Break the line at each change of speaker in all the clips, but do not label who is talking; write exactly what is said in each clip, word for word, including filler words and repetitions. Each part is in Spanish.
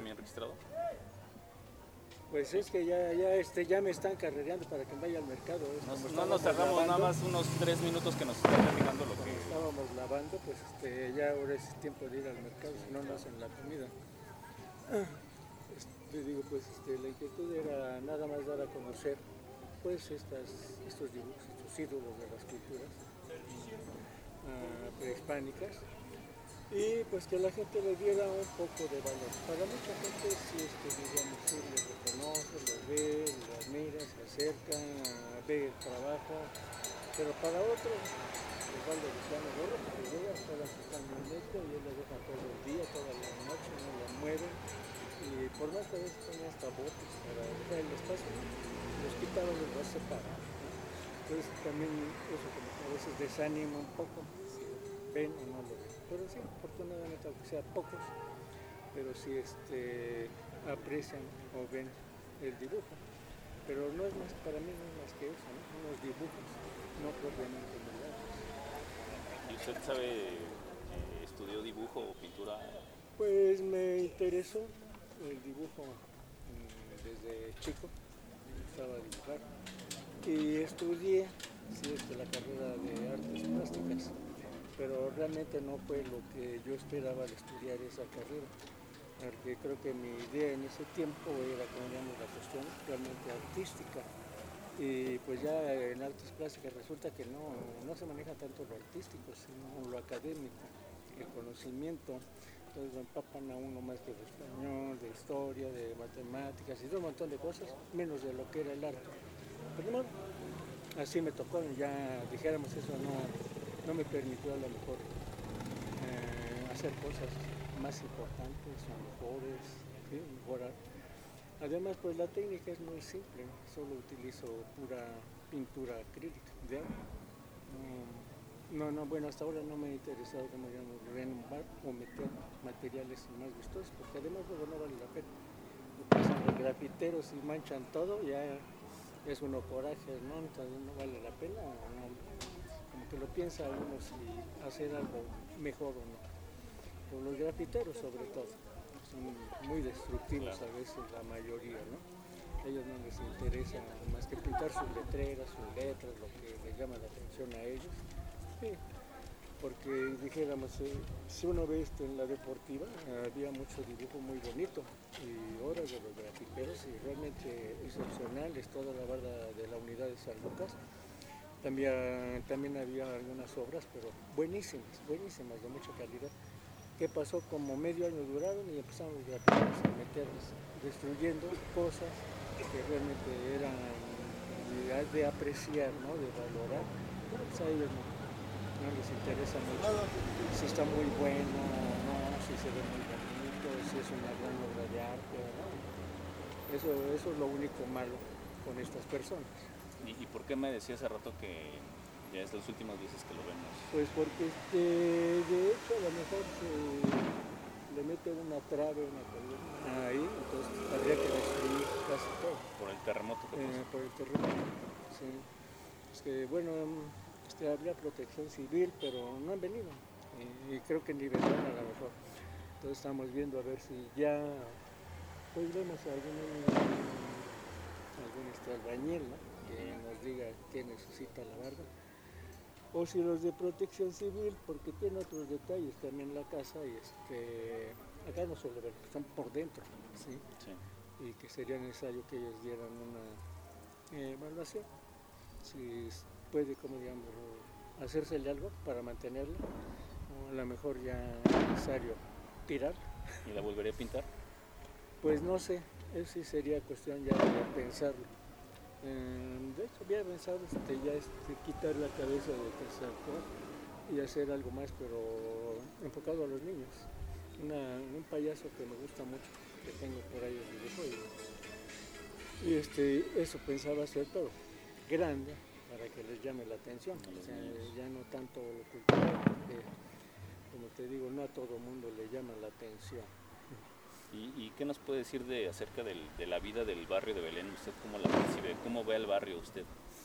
también registrado?
Pues es que ya, ya, este, ya me están carrereando para que vaya al mercado.
Nos, no nos tardamos lavando, nada más unos tres minutos que nos están platicando lo que...
Estábamos lavando, pues este, ya ahora es tiempo de ir al mercado, si no, no hacen la comida. Este, digo, pues este, la inquietud era nada más dar a conocer pues estas, estos dibujos, estos ídolos de las culturas uh, prehispánicas, y pues que la gente le diera un poco de valor. Para mucha gente sí, este, digamos, sí los reconoce, los ve, los admira, se acerca, ve el trabajo, pero para otros les vale de plano gorro, porque llega hasta la camioneta y él la deja todo el día, toda la noche, no la mueven, y por más que a veces tenía hasta botes para dejar el espacio, los quitaban y los separaban, ¿no? Entonces también eso como que a veces desanima un poco, si ven o no lo ven. Pero sí, afortunadamente, aunque sean pocos, pero sí este, aprecian o ven el dibujo. Pero no es más, para mí no es más que eso, ¿no? Unos dibujos, no propiamente modelados.
¿Y usted sabe, eh, estudió dibujo o pintura?
Pues me interesó el dibujo mmm, desde chico, me gustaba dibujar. Y estudié, sí, este, la carrera de artes plásticas, pero realmente no fue lo que yo esperaba de estudiar esa carrera, porque creo que mi idea en ese tiempo era, como digamos, la cuestión realmente artística, y pues ya en artes plásticas resulta que no, no se maneja tanto lo artístico, sino lo académico, el conocimiento. Entonces lo empapan a uno más que de español, de historia, de matemáticas y de un montón de cosas, menos de lo que era el arte. Pero no, así me tocó, ya dijéramos eso no, no me permitió a lo mejor eh, hacer cosas más importantes o mejores, ¿sí? Mejorar. Además, pues la técnica es muy simple, solo utilizo pura pintura acrílica de agua. No, no, bueno, hasta ahora no me ha interesado, como digamos, renovar o meter materiales más vistosos, porque además luego no vale la pena. Pasan los grafiteros y manchan todo, ya es uno coraje, ¿no? Entonces no vale la pena, no, como que lo piensa uno si hacer algo mejor o no. Pero los grafiteros sobre todo, son muy destructivos a veces la mayoría, ¿no? A ellos no les interesa más que pintar sus letreras, sus letras, lo que les llama la atención a ellos. Sí, porque dijéramos, eh, si uno ve esto en la deportiva, había mucho dibujo muy bonito y horas de los grafiteros y realmente excepcionales, toda la barda de la unidad de San Lucas. También, también había algunas obras, pero buenísimas, buenísimas, de mucha calidad. ¿Qué pasó? Como medio año duraron y empezaron los grafiteros a meterles, destruyendo cosas que realmente eran de apreciar, ¿no? De valorar. Pero pues a ellos no. No les interesa mucho si está muy bueno o no, si se ve muy bonito, si es una gran obra de arte o no. Eso, eso es lo único malo con estas personas.
¿Y, y por qué me decía hace rato que ya es los últimos veces que lo vemos?
Pues porque este, de hecho a lo mejor se le mete una trave, una columna ahí, entonces habría que destruir casi todo.
¿Por el terremoto que pasó?
Eh, por el terremoto, sí. Es que bueno... Este, habría protección civil, pero no han venido y, y creo que ni vendrán a lo mejor. Entonces estamos viendo a ver si ya pues vemos a algún, algún este, albañil, ¿no? Que nos diga qué necesita la barda, o si los de protección civil, porque tiene otros detalles también la casa y este, acá no suele ver, están por dentro, ¿sí? Sí. Y que sería necesario que ellos dieran una eh, evaluación. Si puede, como digamos, hacérsele algo para mantenerla, o a lo mejor ya es necesario tirar.
¿Y la volvería a pintar?
Pues no sé, eso sí sería cuestión ya de pensarlo. Eh, de hecho, había pensado este, ya este, quitar la cabeza de Quetzalcóatl y hacer algo más, pero enfocado a los niños. Una, un payaso que me gusta mucho, que tengo por ahí el dibujo, y, y este, eso pensaba hacer, pero grande, para que les llame la atención, o sea, ya no tanto lo cultural, porque como te digo, no a todo mundo le llama la atención.
¿Y, y qué nos puede decir de acerca del, de la vida del barrio de Belén? ¿Usted cómo la percibe? ¿Cómo ve el barrio usted?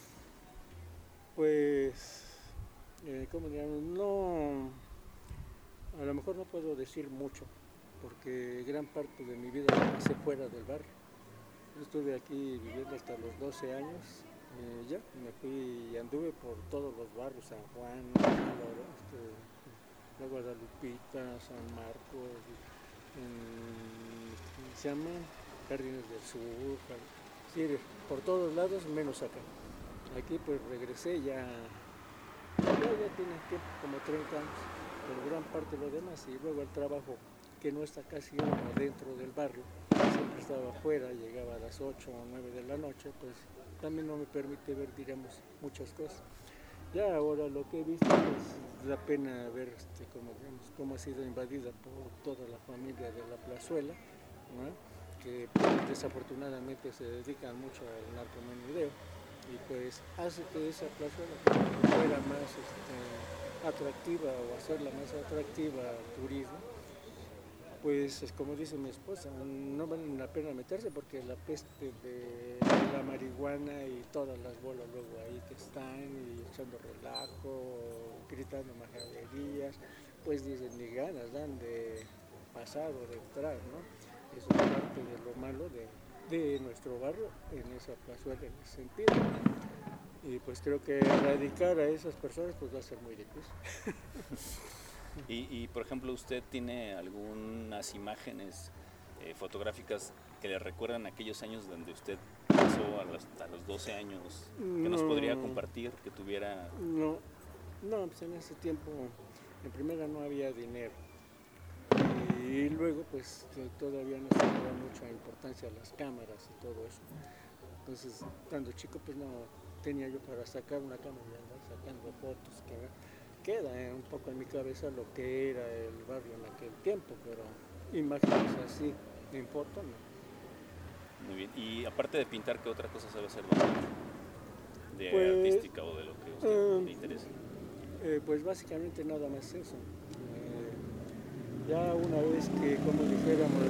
Pues, eh, ¿cómo digamos? No, a lo mejor no puedo decir mucho, porque gran parte de mi vida la pasé fuera del barrio. Yo estuve aquí viviendo hasta los doce años, eh, ya me fui y anduve por todos los barrios, San Juan, este, la Guadalupita, San Marcos, en, ¿cómo se llama? Jardines del Sur, sí, por todos lados menos acá. Aquí pues regresé ya, ya, ya tiene tiempo, como treinta años, pero gran parte de lo demás, y luego el trabajo que no está casi uno dentro del barrio, siempre estaba afuera, llegaba a las ocho o nueve de la noche, pues también no me permite ver, digamos, muchas cosas. Ya ahora lo que he visto, pues da pena ver este, cómo, digamos, cómo ha sido invadida por toda la familia de la Plazuela, ¿no? Que pues, desafortunadamente se dedican mucho al narcomenudeo y pues hace que esa plazuela fuera más este, atractiva o hacerla más atractiva al turismo. Pues es como dice mi esposa, no vale la pena meterse porque la peste de la marihuana y todas las bolas luego ahí que están y echando relajo, gritando majaderías, pues dicen ni ganas dan de pasar o de entrar, ¿no? Eso es parte de lo malo de, de nuestro barrio en esa plazuela en ese sentido. Y pues creo que erradicar a esas personas pues va a ser muy difícil.
Y, y por ejemplo, ¿usted tiene algunas imágenes eh, fotográficas que le recuerdan aquellos años donde usted pasó a los, a los doce años, que no, nos podría compartir, que tuviera?
No, no, pues en ese tiempo, en primera no había dinero. Y luego pues todavía no se le da mucha importancia a las cámaras y todo eso. Entonces, cuando chico pues no tenía yo para sacar una cámara y andar sacando fotos, que queda eh, un poco en mi cabeza lo que era el barrio en aquel tiempo, pero imágenes así en foto no.
Muy bien, y aparte de pintar, ¿qué otra cosa sabe hacer de
pues,
artística o de lo que a usted eh, le interesa?
Eh, pues básicamente nada más eso. Eh, ya una vez que, como dijéramos,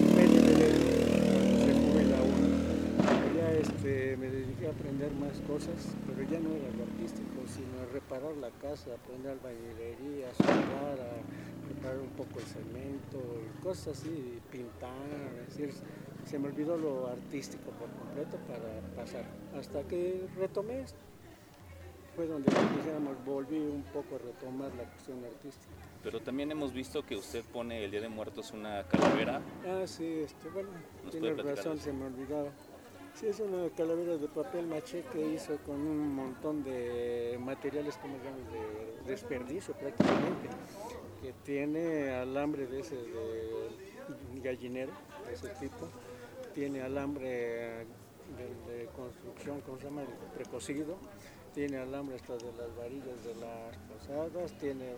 se jubila uno, ya este, me dediqué a aprender más cosas, pero ya no era lo artístico, sino a reparar la casa, aprender albañilería, a soldar, a preparar un poco el cemento, y cosas así, pintar, es decir, se me olvidó lo artístico por completo para pasar, hasta que retomé esto. Fue donde, dijéramos, volví un poco a retomar la cuestión artística.
Pero también hemos visto que usted pone el Día de Muertos una calavera.
Ah, sí, este, bueno, tiene razón, se me olvidaba. Sí, es una calavera de papel maché que hizo con un montón de materiales, como digamos, de desperdicio prácticamente, que tiene alambre de ese de gallinero, de ese tipo, tiene alambre de, de construcción, ¿cómo se llama?, precocido, tiene alambre hasta de las varillas de las posadas, tiene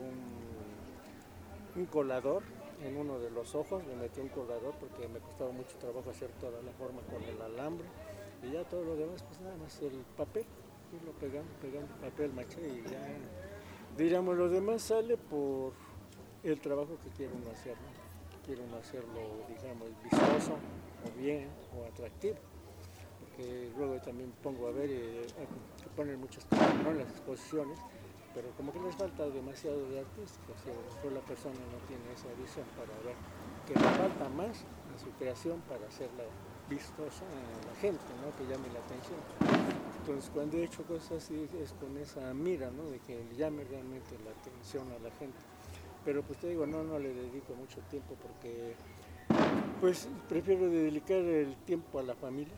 un, un colador en uno de los ojos, me metí un colador porque me costaba mucho trabajo hacer toda la forma con el alambre, y ya todo lo demás, pues nada más el papel, irlo pegando, pegando papel maché, y ya, digamos, lo demás sale por el trabajo que quiere uno hacer, ¿no? Quiere uno hacerlo, digamos, vistoso, o bien, o atractivo. Que luego también pongo a ver eh, que ponen muchas cosas, ¿no?, en las exposiciones, pero como que les falta demasiado de artístico, o sea, a lo mejor la persona no tiene esa visión para ver que le falta más a su creación para hacerla vistosa a la gente, ¿no?, que llame la atención. Entonces, cuando he hecho cosas así es con esa mira, ¿no?, de que llame realmente la atención a la gente. Pero pues te digo, no, no le dedico mucho tiempo porque pues prefiero dedicar el tiempo a la familia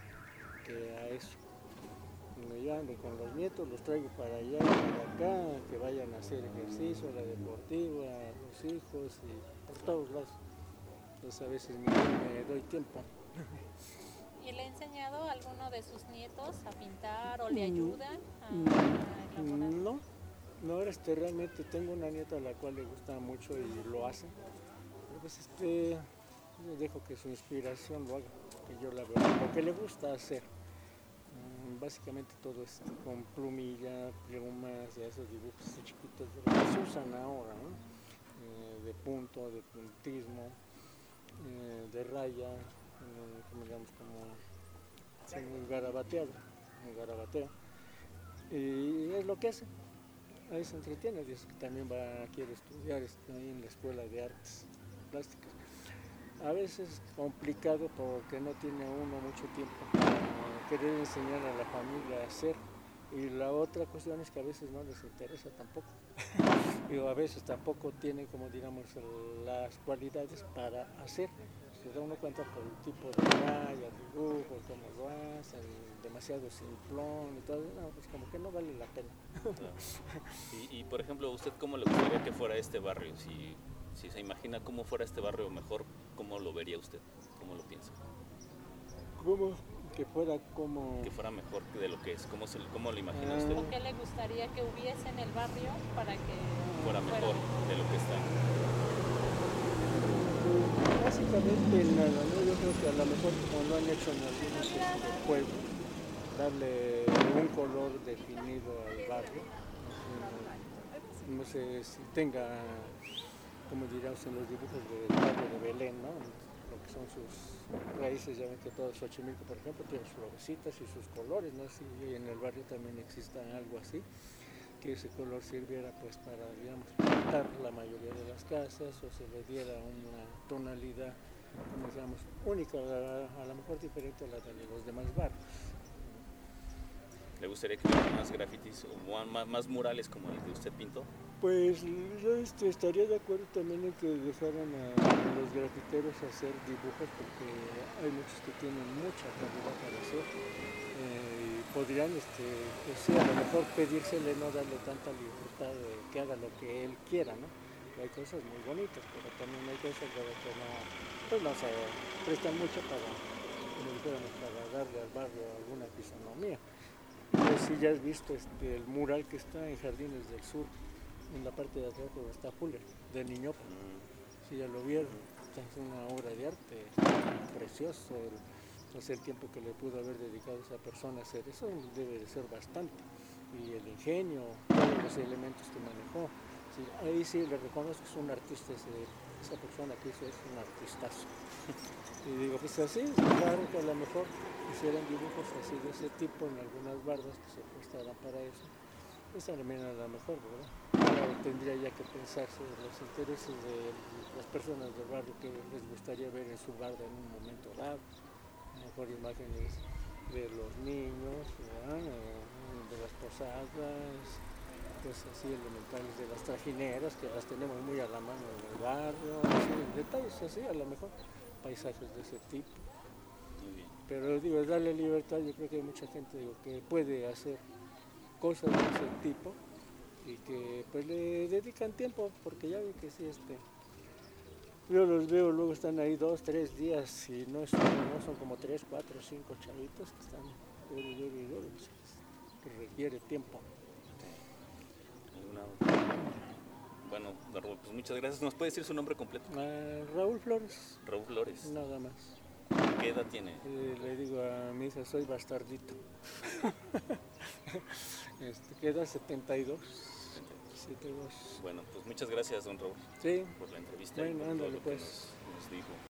a eso. Me ando con los nietos, los traigo para allá, para acá, que vayan a hacer ejercicio, a la deportiva, a los hijos y por todos lados. Entonces a veces me, me doy tiempo.
¿Y le ha enseñado a alguno de sus nietos a pintar o le ayudan a, a elaborar?
No, no, este, realmente tengo una nieta a la cual le gusta mucho y lo hace. Pero pues este, yo dejo que su inspiración lo haga, que yo la veo, lo que le gusta hacer. Básicamente todo es con plumilla, plumas, de esos dibujos chiquitos que se usan ahora, ¿no? Eh, de punto, de puntismo, eh, de raya, eh, como digamos, como sí, muy garabateado, muy garabatea. Y es lo que hace, ahí se entretiene, dice que también va, quiere estudiar está ahí en la Escuela de Artes Plásticas. a veces complicado porque no tiene uno mucho tiempo para querer enseñar a la familia a hacer. Y la otra cuestión es que a veces no les interesa tampoco. Y a veces tampoco tienen, como digamos, las cualidades para hacer. Se da uno cuenta por el tipo de raya, dibujo, cómo lo hacen, demasiado simplón y todo, no, pues como que no vale la pena.
y, y por ejemplo, ¿usted cómo le gustaría que fuera este barrio? Si, si se imagina cómo fuera este barrio mejor, ¿cómo lo vería usted? ¿Cómo lo piensa?
¿Cómo? Que fuera como...
Que fuera mejor de lo que es, ¿cómo, se, cómo lo imagina
Ah.
usted?
¿O qué le gustaría que hubiese en el barrio para que
Fuera mejor de lo que está.
Básicamente nada, ¿no? Yo creo que a lo mejor como lo han hecho en algunos este, pueblos, darle un color definido al barrio, no, no sé si tenga, como diríamos en los dibujos del barrio de Belén, ¿no? Lo que son sus raíces, ya ven que todo Xochimilco, por ejemplo, tiene sus florecitas y sus colores, ¿no? Si en el barrio también exista algo así, que ese color sirviera pues para, digamos, pintar la mayoría de las casas o se le diera una tonalidad, como digamos, única, a, a lo mejor diferente a la de los demás barrios.
¿Le gustaría que hubiera más grafitis o más, más murales como el que usted pintó?
Pues yo este, estaría de acuerdo también en que dejaran a los grafiteros hacer dibujos porque hay muchos que tienen mucha calidad para hacer. Eh, podrían, este, pues sí, a lo mejor pedírsele no darle tanta libertad de que haga lo que él quiera, ¿no? Hay cosas muy bonitas, pero también hay cosas que no, pues no se prestan mucho para, como dijéramos, para darle al barrio alguna fisonomía. Pues sí, ya has visto este, el mural que está en Jardines del Sur, en la parte de atrás donde está Fuller, de Niñopa. Si ya lo vieron, es una obra de arte precioso. El, no sé el tiempo que le pudo haber dedicado a esa persona a hacer eso, debe de ser bastante. Y el ingenio, todos los elementos que manejó. Sí, ahí sí le reconozco que es un artista, ese, esa persona que hizo es un artistazo. Y digo, pues así, claro que a lo mejor hicieran dibujos así de ese tipo en algunas bardas que se prestaran para eso. Pues también a lo mejor, ¿verdad? Pero tendría ya que pensarse en los intereses de las personas del barrio que les gustaría ver en su barda en un momento dado. A lo mejor imágenes de los niños, ¿verdad? De las posadas, pues así elementales de las trajineras, que las tenemos muy a la mano en el barrio, así, detalles así, a lo mejor paisajes de ese tipo.
Muy bien.
Pero digo, darle libertad, yo creo que hay mucha gente digo, que puede hacer cosas de ese tipo y que pues le dedican tiempo, porque ya ve que sí, este, yo los veo, luego están ahí dos, tres días y no son, no son como tres, cuatro, cinco chavitos que están duro y duro y duro, pues, requiere tiempo.
¿Alguna? Bueno, pues muchas gracias. ¿Nos puede decir su nombre completo?
Uh, Raúl Flores.
Raúl Flores.
Nada más.
¿Qué edad tiene?
Eh, le digo a mi hija, soy bastardito. este, queda setenta y dos. setenta y dos.
Bueno, pues muchas gracias, don Raúl,
sí.
por la entrevista
Bueno,
y por
ándale,
todo lo
pues.
que nos, nos dijo.